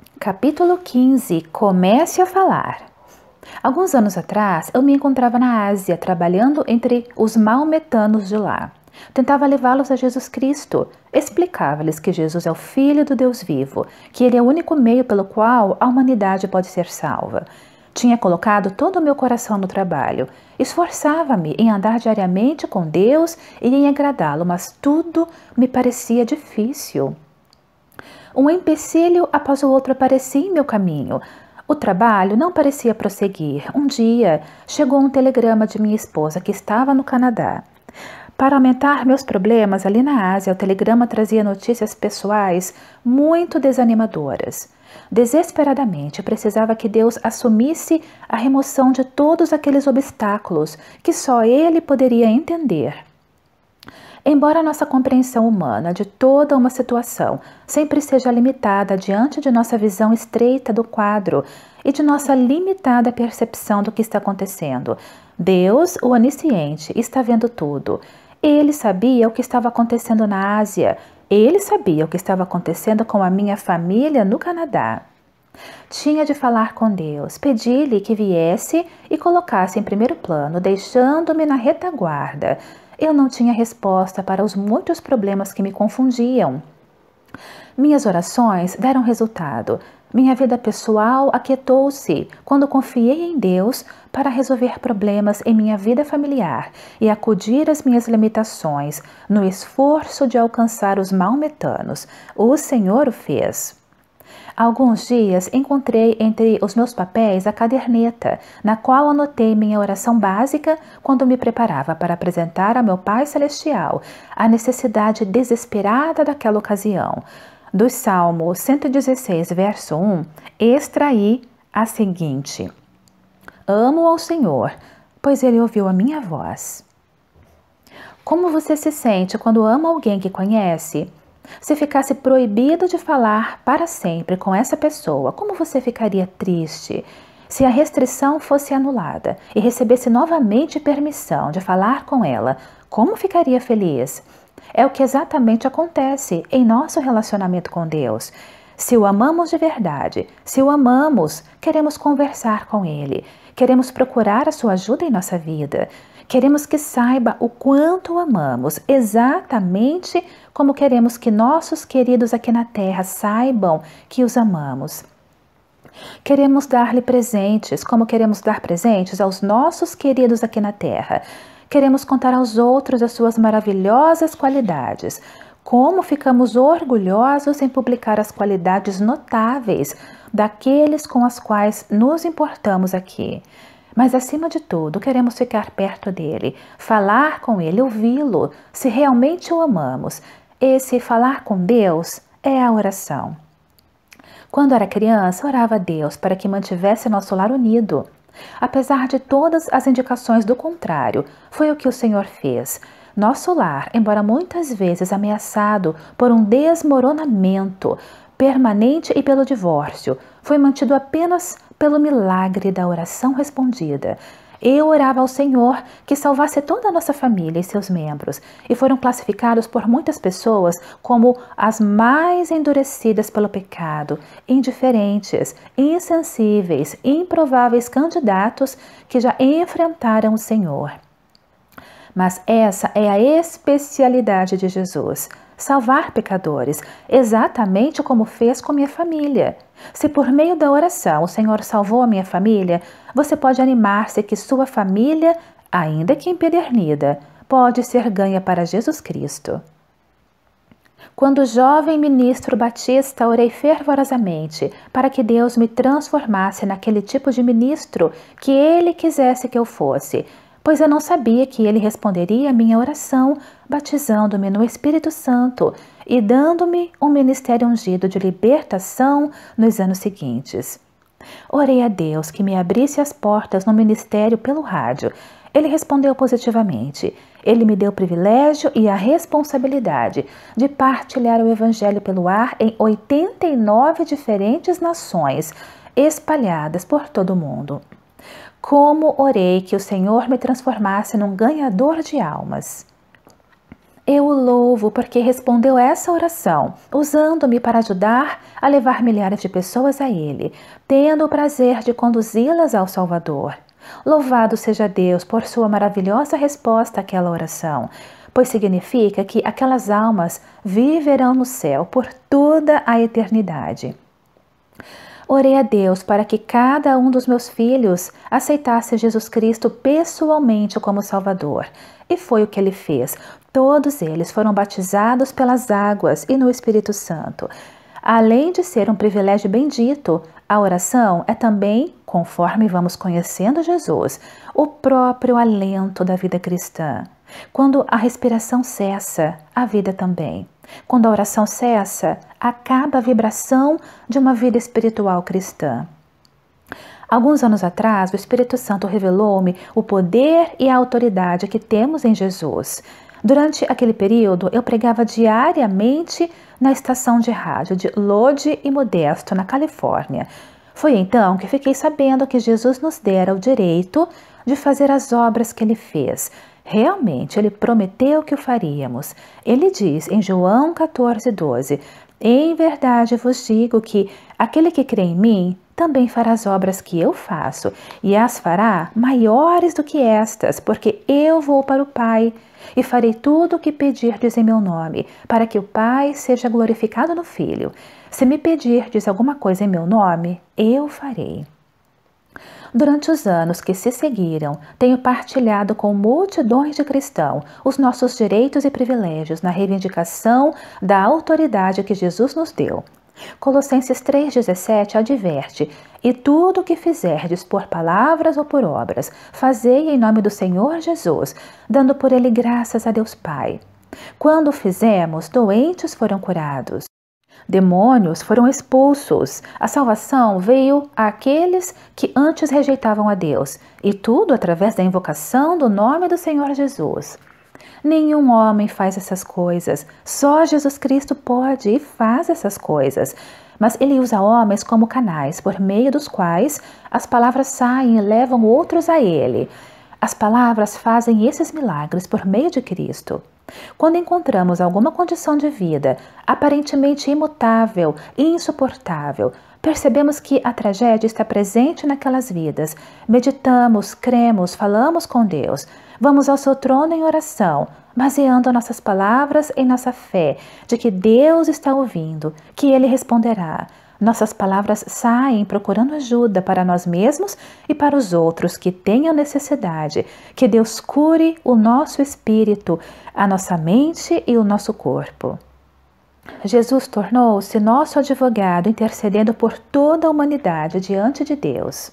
Capítulo 15. Comece a falar. Alguns anos atrás, eu me encontrava na Ásia, trabalhando entre os maometanos de lá. Tentava levá-los a Jesus Cristo. Explicava-lhes que Jesus é o Filho do Deus vivo, que Ele é o único meio pelo qual a humanidade pode ser salva. Tinha colocado todo o meu coração no trabalho. Esforçava-me em andar diariamente com Deus e em agradá-lo, mas tudo me parecia difícil. Um empecilho após o outro aparecia em meu caminho. O trabalho não parecia prosseguir. Um dia, chegou um telegrama de minha esposa que estava no Canadá. Para aumentar meus problemas ali na Ásia, o telegrama trazia notícias pessoais muito desanimadoras. Desesperadamente, precisava que Deus assumisse a remoção de todos aqueles obstáculos que só Ele poderia entender. Embora a nossa compreensão humana de toda uma situação sempre seja limitada diante de nossa visão estreita do quadro e de nossa limitada percepção do que está acontecendo, Deus, o onisciente, está vendo tudo. Ele sabia o que estava acontecendo na Ásia. Ele sabia o que estava acontecendo com a minha família no Canadá. Tinha de falar com Deus, pedir-lhe que viesse e colocasse em primeiro plano, deixando-me na retaguarda. Eu não tinha resposta para os muitos problemas que me confundiam. Minhas orações deram resultado. Minha vida pessoal aquietou-se quando confiei em Deus para resolver problemas em minha vida familiar e acudir às minhas limitações no esforço de alcançar os maometanos. O Senhor o fez. Há alguns dias encontrei entre os meus papéis a caderneta, na qual anotei minha oração básica quando me preparava para apresentar a meu Pai Celestial a necessidade desesperada daquela ocasião. Do Salmo 116, verso 1, extraí a seguinte: Amo ao Senhor, pois Ele ouviu a minha voz. Como você se sente quando ama alguém que conhece? Se ficasse proibido de falar para sempre com essa pessoa, como você ficaria triste? Se a restrição fosse anulada e recebesse novamente permissão de falar com ela, como ficaria feliz? É o que exatamente acontece em nosso relacionamento com Deus. Se o amamos de verdade, se o amamos, queremos conversar com Ele, queremos procurar a sua ajuda em nossa vida. Queremos que saiba o quanto o amamos, exatamente como queremos que nossos queridos aqui na terra saibam que os amamos. Queremos dar-lhe presentes, como queremos dar presentes aos nossos queridos aqui na terra. Queremos contar aos outros as suas maravilhosas qualidades. Como ficamos orgulhosos em publicar as qualidades notáveis daqueles com as quais nos importamos aqui. Mas, acima de tudo, queremos ficar perto dele, falar com ele, ouvi-lo, se realmente o amamos. Esse falar com Deus é a oração. Quando era criança, orava a Deus para que mantivesse nosso lar unido. Apesar de todas as indicações do contrário, foi o que o Senhor fez. Nosso lar, embora muitas vezes ameaçado por um desmoronamento permanente e pelo divórcio, foi mantido apenas pelo milagre da oração respondida. Eu orava ao Senhor que salvasse toda a nossa família e seus membros, e foram classificados por muitas pessoas como as mais endurecidas pelo pecado, indiferentes, insensíveis, improváveis candidatos que já enfrentaram o Senhor. Mas essa é a especialidade de Jesus, salvar pecadores, exatamente como fez com minha família. Se por meio da oração o Senhor salvou a minha família, você pode animar-se que sua família, ainda que empedernida, pode ser ganha para Jesus Cristo. Quando jovem ministro batista, orei fervorosamente para que Deus me transformasse naquele tipo de ministro que Ele quisesse que eu fosse, pois eu não sabia que Ele responderia a minha oração, batizando-me no Espírito Santo e dando-me um ministério ungido de libertação nos anos seguintes. Orei a Deus que me abrisse as portas no ministério pelo rádio. Ele respondeu positivamente. Ele me deu o privilégio e a responsabilidade de partilhar o Evangelho pelo ar em 89 diferentes nações, espalhadas por todo o mundo. Como orei que o Senhor me transformasse num ganhador de almas. Eu o louvo porque respondeu essa oração, usando-me para ajudar a levar milhares de pessoas a Ele, tendo o prazer de conduzi-las ao Salvador. Louvado seja Deus por sua maravilhosa resposta àquela oração, pois significa que aquelas almas viverão no céu por toda a eternidade. Orei a Deus para que cada um dos meus filhos aceitasse Jesus Cristo pessoalmente como Salvador. E foi o que ele fez. Todos eles foram batizados pelas águas e no Espírito Santo. Além de ser um privilégio bendito, a oração é também, conforme vamos conhecendo Jesus, o próprio alento da vida cristã. Quando a respiração cessa, a vida também. Quando a oração cessa, acaba a vibração de uma vida espiritual cristã. Alguns anos atrás, o Espírito Santo revelou-me o poder e a autoridade que temos em Jesus. Durante aquele período, eu pregava diariamente na estação de rádio de Lodi e Modesto, na Califórnia. Foi então que fiquei sabendo que Jesus nos dera o direito de fazer as obras que Ele fez. Realmente, Ele prometeu que o faríamos. Ele diz em João 14:12, em verdade vos digo que aquele que crê em mim também fará as obras que eu faço, e as fará maiores do que estas, porque eu vou para o Pai, e farei tudo o que pedirdes em meu nome, para que o Pai seja glorificado no Filho. Se me pedirdes alguma coisa em meu nome, eu farei. Durante os anos que se seguiram, tenho partilhado com multidões de cristãos os nossos direitos e privilégios na reivindicação da autoridade que Jesus nos deu. Colossenses 3,17 adverte: e tudo o que fizerdes por palavras ou por obras, fazei em nome do Senhor Jesus, dando por ele graças a Deus Pai. Quando o fizemos, doentes foram curados. Demônios foram expulsos. A salvação veio àqueles que antes rejeitavam a Deus, e tudo através da invocação do nome do Senhor Jesus. Nenhum homem faz essas coisas, só Jesus Cristo pode e faz essas coisas. Mas Ele usa homens como canais, por meio dos quais as palavras saem e levam outros a Ele. As palavras fazem esses milagres por meio de Cristo. Quando encontramos alguma condição de vida aparentemente imutável e insuportável, percebemos que a tragédia está presente naquelas vidas. Meditamos, cremos, falamos com Deus. Vamos ao seu trono em oração, baseando nossas palavras em nossa fé de que Deus está ouvindo, que Ele responderá. Nossas palavras saem procurando ajuda para nós mesmos e para os outros que tenham necessidade. Que Deus cure o nosso espírito, a nossa mente e o nosso corpo. Jesus tornou-se nosso advogado, intercedendo por toda a humanidade diante de Deus.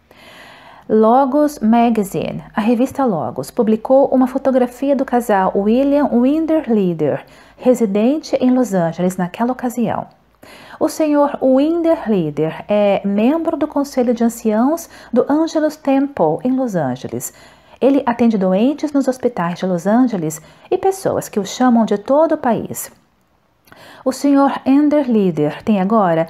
Logos Magazine, a revista Logos, publicou uma fotografia do casal William Winderleader, residente em Los Angeles naquela ocasião. O Sr. Winderleader é membro do Conselho de Anciãos do Angelus Temple, em Los Angeles. Ele atende doentes nos hospitais de Los Angeles e pessoas que o chamam de todo o país. O Sr. Winderleader tem agora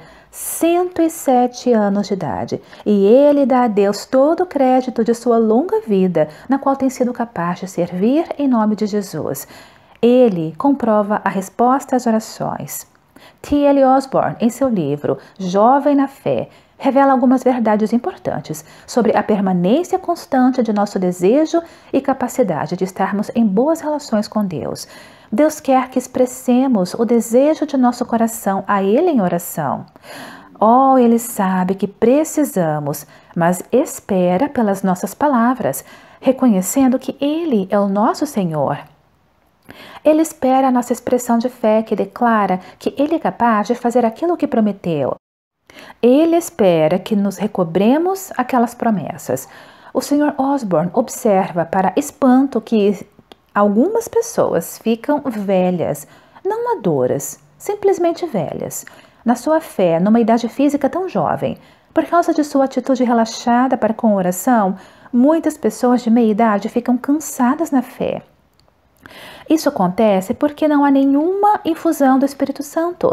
107 anos de idade e ele dá a Deus todo o crédito de sua longa vida, na qual tem sido capaz de servir em nome de Jesus. Ele comprova a resposta às orações. T.L. Osborne, em seu livro Jovem na Fé, revela algumas verdades importantes sobre a permanência constante de nosso desejo e capacidade de estarmos em boas relações com Deus. Deus quer que expressemos o desejo de nosso coração a Ele em oração. Oh, Ele sabe que precisamos, mas espera pelas nossas palavras, reconhecendo que Ele é o nosso Senhor. Ele espera a nossa expressão de fé que declara que Ele é capaz de fazer aquilo que prometeu. Ele espera que nos recobremos aquelas promessas. O Sr. Osborne observa para espanto que algumas pessoas ficam velhas, não maduras, simplesmente velhas, na sua fé, numa idade física tão jovem. Por causa de sua atitude relaxada para com oração, muitas pessoas de meia idade ficam cansadas na fé. Isso acontece porque não há nenhuma infusão do Espírito Santo.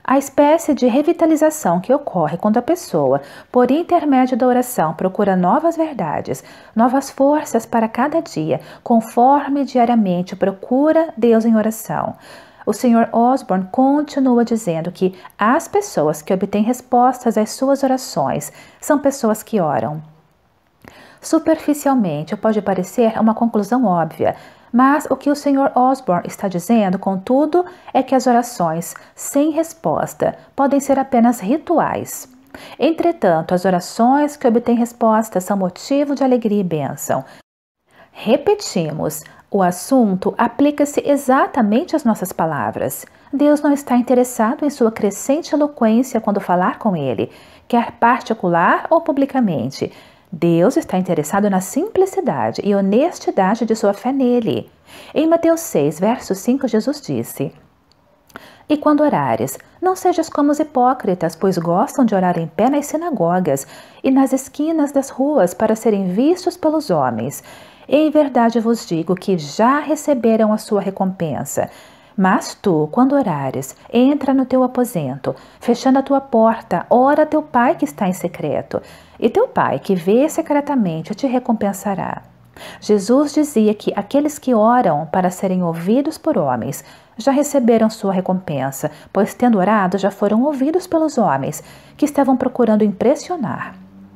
A espécie de revitalização que ocorre quando a pessoa, por intermédio da oração, procura novas verdades, novas forças para cada dia, conforme diariamente procura Deus em oração. O Sr. Osborne continua dizendo que as pessoas que obtêm respostas às suas orações são pessoas que oram. Superficialmente, pode parecer uma conclusão óbvia, mas o que o Sr. Osborne está dizendo, contudo, é que as orações sem resposta podem ser apenas rituais. Entretanto, as orações que obtêm resposta são motivo de alegria e bênção. Repetimos, o assunto aplica-se exatamente às nossas palavras. Deus não está interessado em sua crescente eloquência quando falar com Ele, quer particular ou publicamente. Deus está interessado na simplicidade e honestidade de sua fé nele. Em Mateus 6, verso 5, Jesus disse: E quando orares, não sejas como os hipócritas, pois gostam de orar em pé nas sinagogas e nas esquinas das ruas para serem vistos pelos homens. Em verdade vos digo que já receberam a sua recompensa. Mas tu, quando orares, entra no teu aposento, fechando a tua porta, ora a teu pai que está em secreto, e teu pai que vê secretamente te recompensará. Jesus dizia que aqueles que oram para serem ouvidos por homens já receberam sua recompensa, pois tendo orado já foram ouvidos pelos homens, que estavam procurando impressionar.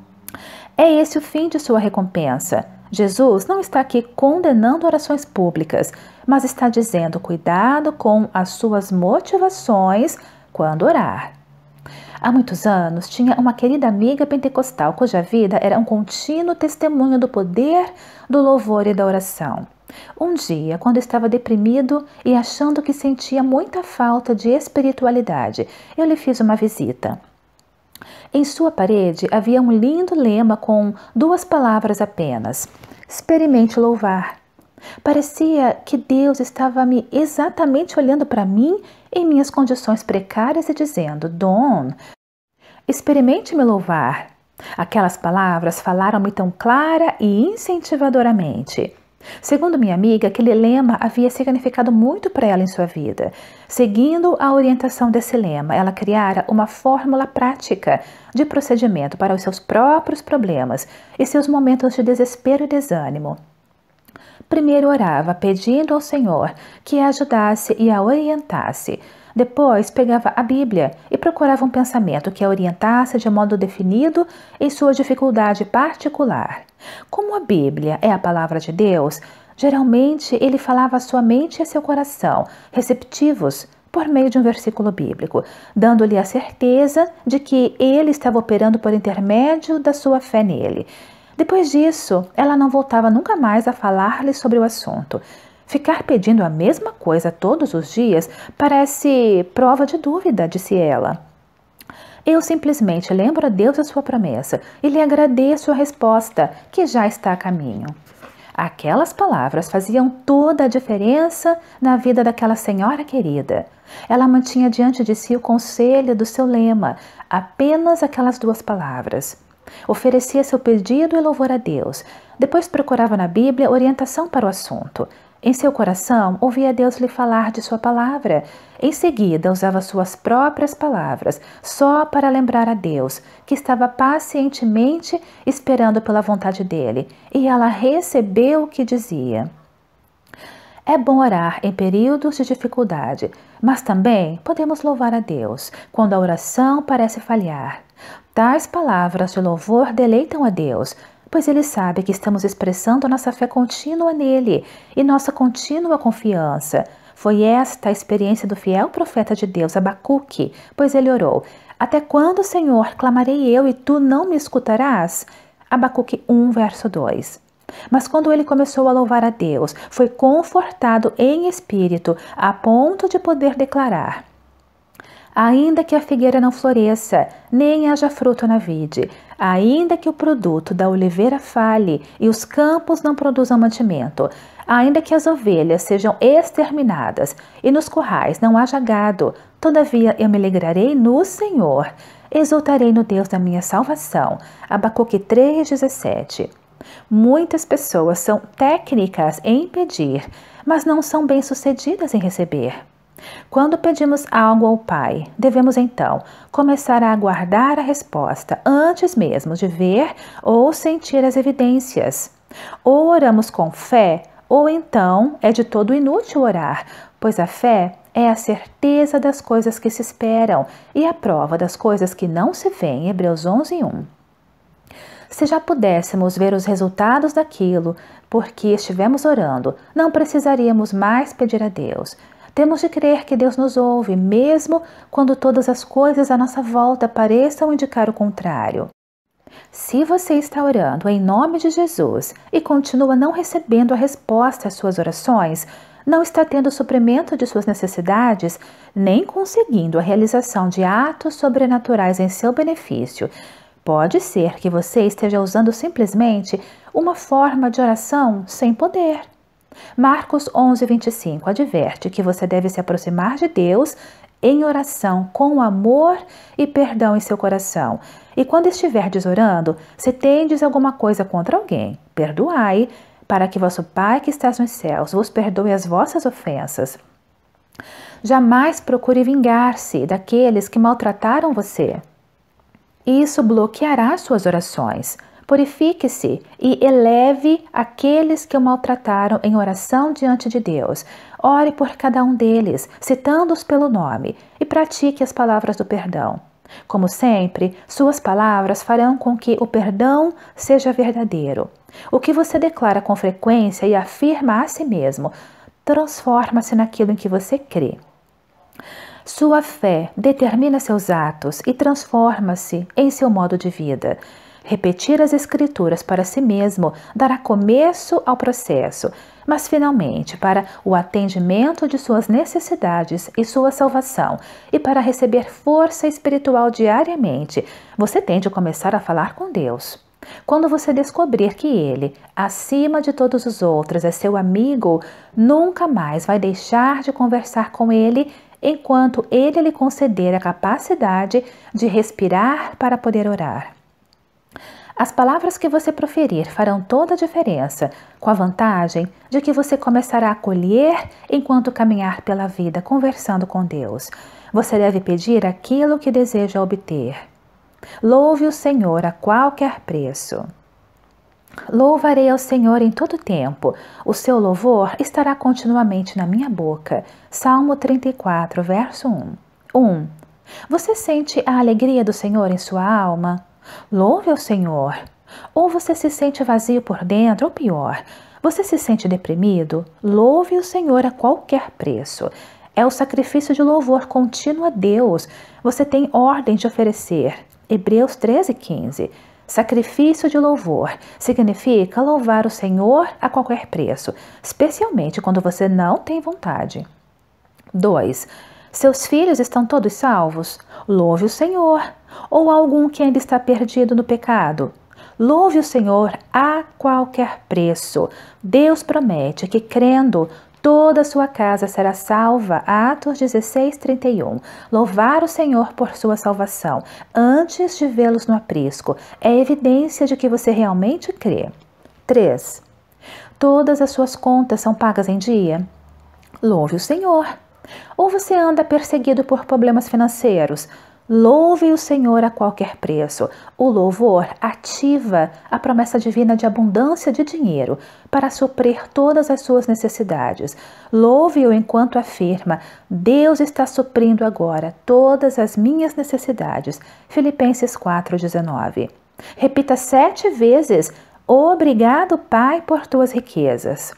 É esse o fim de sua recompensa. Jesus não está aqui condenando orações públicas, mas está dizendo cuidado com as suas motivações quando orar. Há muitos anos, tinha uma querida amiga pentecostal cuja vida era um contínuo testemunho do poder do louvor e da oração. Um dia, quando estava deprimido e achando que sentia muita falta de espiritualidade, eu lhe fiz uma visita. Em sua parede havia um lindo lema com 2 palavras apenas: experimente louvar. Parecia que Deus estava exatamente olhando para mim em minhas condições precárias e dizendo: Dawn, experimente me louvar. Aquelas palavras falaram-me tão clara e incentivadoramente. Segundo minha amiga, aquele lema havia significado muito para ela em sua vida. Seguindo a orientação desse lema, ela criara uma fórmula prática de procedimento para os seus próprios problemas e seus momentos de desespero e desânimo. Primeiro orava, pedindo ao Senhor que a ajudasse e a orientasse. Depois pegava a Bíblia e procurava um pensamento que a orientasse de modo definido em sua dificuldade particular. Como a Bíblia é a palavra de Deus, geralmente ele falava à sua mente e a seu coração, receptivos, por meio de um versículo bíblico, dando-lhe a certeza de que ele estava operando por intermédio da sua fé nele. Depois disso, ela não voltava nunca mais a falar-lhe sobre o assunto. Ficar pedindo a mesma coisa todos os dias parece prova de dúvida, disse ela. Eu simplesmente lembro a Deus a sua promessa e lhe agradeço a resposta, que já está a caminho. Aquelas palavras faziam toda a diferença na vida daquela senhora querida. Ela mantinha diante de si o conselho do seu lema, apenas aquelas 2 palavras. Oferecia seu pedido e louvor a Deus. Depois procurava na Bíblia orientação para o assunto. Em seu coração, ouvia Deus lhe falar de sua palavra. Em seguida, usava suas próprias palavras, só para lembrar a Deus, que estava pacientemente esperando pela vontade dele, e ela recebeu o que dizia. É bom orar em períodos de dificuldade, mas também podemos louvar a Deus quando a oração parece falhar. Tais palavras de louvor deleitam a Deus, pois Ele sabe que estamos expressando nossa fé contínua nele e nossa contínua confiança. Foi esta a experiência do fiel profeta de Deus, Abacuque, pois ele orou: Até quando, Senhor, clamarei eu e tu não me escutarás? Abacuque 1, verso 2. Mas quando ele começou a louvar a Deus, foi confortado em espírito, a ponto de poder declarar: Ainda que a figueira não floresça, nem haja fruto na vide, ainda que o produto da oliveira falhe e os campos não produzam mantimento, ainda que as ovelhas sejam exterminadas e nos currais não haja gado, todavia eu me alegrarei no Senhor, exultarei no Deus da minha salvação. Abacuque 3,17. Muitas pessoas são técnicas em pedir, mas não são bem-sucedidas em receber. Quando pedimos algo ao Pai, devemos então começar a aguardar a resposta antes mesmo de ver ou sentir as evidências. Ou oramos com fé, ou então é de todo inútil orar, pois a fé é a certeza das coisas que se esperam e a prova das coisas que não se veem. Hebreus 11:1. Se já pudéssemos ver os resultados daquilo por que estivemos orando, não precisaríamos mais pedir a Deus. Temos de crer que Deus nos ouve, mesmo quando todas as coisas à nossa volta pareçam indicar o contrário. Se você está orando em nome de Jesus e continua não recebendo a resposta às suas orações, não está tendo o suprimento de suas necessidades, nem conseguindo a realização de atos sobrenaturais em seu benefício, pode ser que você esteja usando simplesmente uma forma de oração sem poder. Marcos 11:25 adverte que você deve se aproximar de Deus em oração com amor e perdão em seu coração. E quando estiverdes orando, se tendes alguma coisa contra alguém, perdoai, para que vosso Pai que estás nos céus vos perdoe as vossas ofensas. Jamais procure vingar-se daqueles que maltrataram você. Isso bloqueará suas orações. Purifique-se e eleve aqueles que o maltrataram em oração diante de Deus. Ore por cada um deles, citando-os pelo nome, e pratique as palavras do perdão. Como sempre, suas palavras farão com que o perdão seja verdadeiro. O que você declara com frequência e afirma a si mesmo transforma-se naquilo em que você crê. Sua fé determina seus atos e transforma-se em seu modo de vida. Repetir as Escrituras para si mesmo dará começo ao processo, mas finalmente para o atendimento de suas necessidades e sua salvação, e para receber força espiritual diariamente, você tem de começar a falar com Deus. Quando você descobrir que Ele, acima de todos os outros, é seu amigo, nunca mais vai deixar de conversar com Ele enquanto Ele lhe conceder a capacidade de respirar para poder orar. As palavras que você proferir farão toda a diferença, com a vantagem de que você começará a colher enquanto caminhar pela vida conversando com Deus. Você deve pedir aquilo que deseja obter. Louve o Senhor a qualquer preço. Louvarei ao Senhor em todo tempo. O seu louvor estará continuamente na minha boca. Salmo 34, verso 1. Você sente a alegria do Senhor em sua alma? Louve ao Senhor. Ou você se sente vazio por dentro, ou pior, você se sente deprimido? Louve o Senhor a qualquer preço. É o sacrifício de louvor contínuo a Deus. Você tem ordem de oferecer. Hebreus 13:15. Sacrifício de louvor significa louvar o Senhor a qualquer preço, especialmente quando você não tem vontade. 2. Seus filhos estão todos salvos? Louve o Senhor. Ou algum que ainda está perdido no pecado? Louve o Senhor a qualquer preço. Deus promete que, crendo, toda a sua casa será salva. Atos 16:31. Louvar o Senhor por sua salvação, antes de vê-los no aprisco, é evidência de que você realmente crê. 3. Todas as suas contas são pagas em dia? Louve o Senhor. Ou você anda perseguido por problemas financeiros? Louve o Senhor a qualquer preço. O louvor ativa a promessa divina de abundância de dinheiro para suprir todas as suas necessidades. Louve-o enquanto afirma: Deus está suprindo agora todas as minhas necessidades. Filipenses 4:19. Repita 7 vezes: Obrigado, Pai, por tuas riquezas.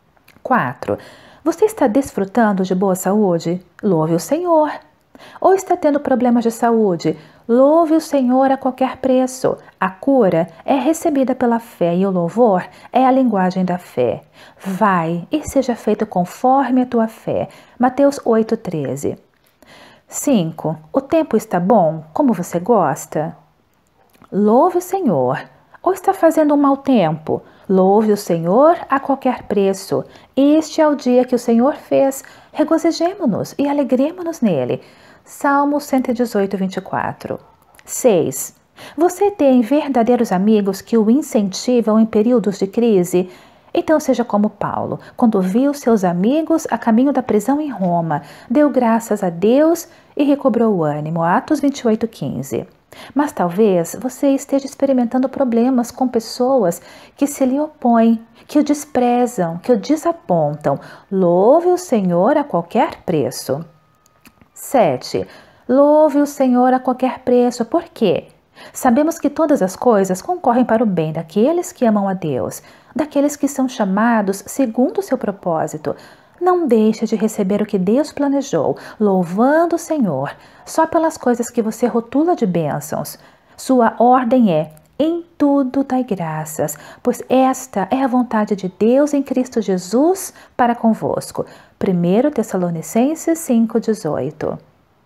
4. Você está desfrutando de boa saúde? Louve o Senhor. Ou está tendo problemas de saúde? Louve o Senhor a qualquer preço. A cura é recebida pela fé e o louvor é a linguagem da fé. Vai e seja feito conforme a tua fé. Mateus 8:13. 5. O tempo está bom, como você gosta? Louve o Senhor. Ou está fazendo um mau tempo? Louve o Senhor a qualquer preço. Este é o dia que o Senhor fez. Regozijemo-nos e alegremo-nos nele. Salmo 118:24. 6. Você tem verdadeiros amigos que o incentivam em períodos de crise? Então seja como Paulo, quando viu seus amigos a caminho da prisão em Roma, deu graças a Deus e recobrou o ânimo. Atos 28:15. Mas talvez você esteja experimentando problemas com pessoas que se lhe opõem, que o desprezam, que o desapontam. Louve o Senhor a qualquer preço. 7. Louve o Senhor a qualquer preço. Por quê? Sabemos que todas as coisas concorrem para o bem daqueles que amam a Deus, daqueles que são chamados segundo o seu propósito. Não deixe de receber o que Deus planejou, louvando o Senhor, só pelas coisas que você rotula de bênçãos. Sua ordem é: em tudo dai graças, pois esta é a vontade de Deus em Cristo Jesus para convosco. 1 Tessalonicenses 5:18.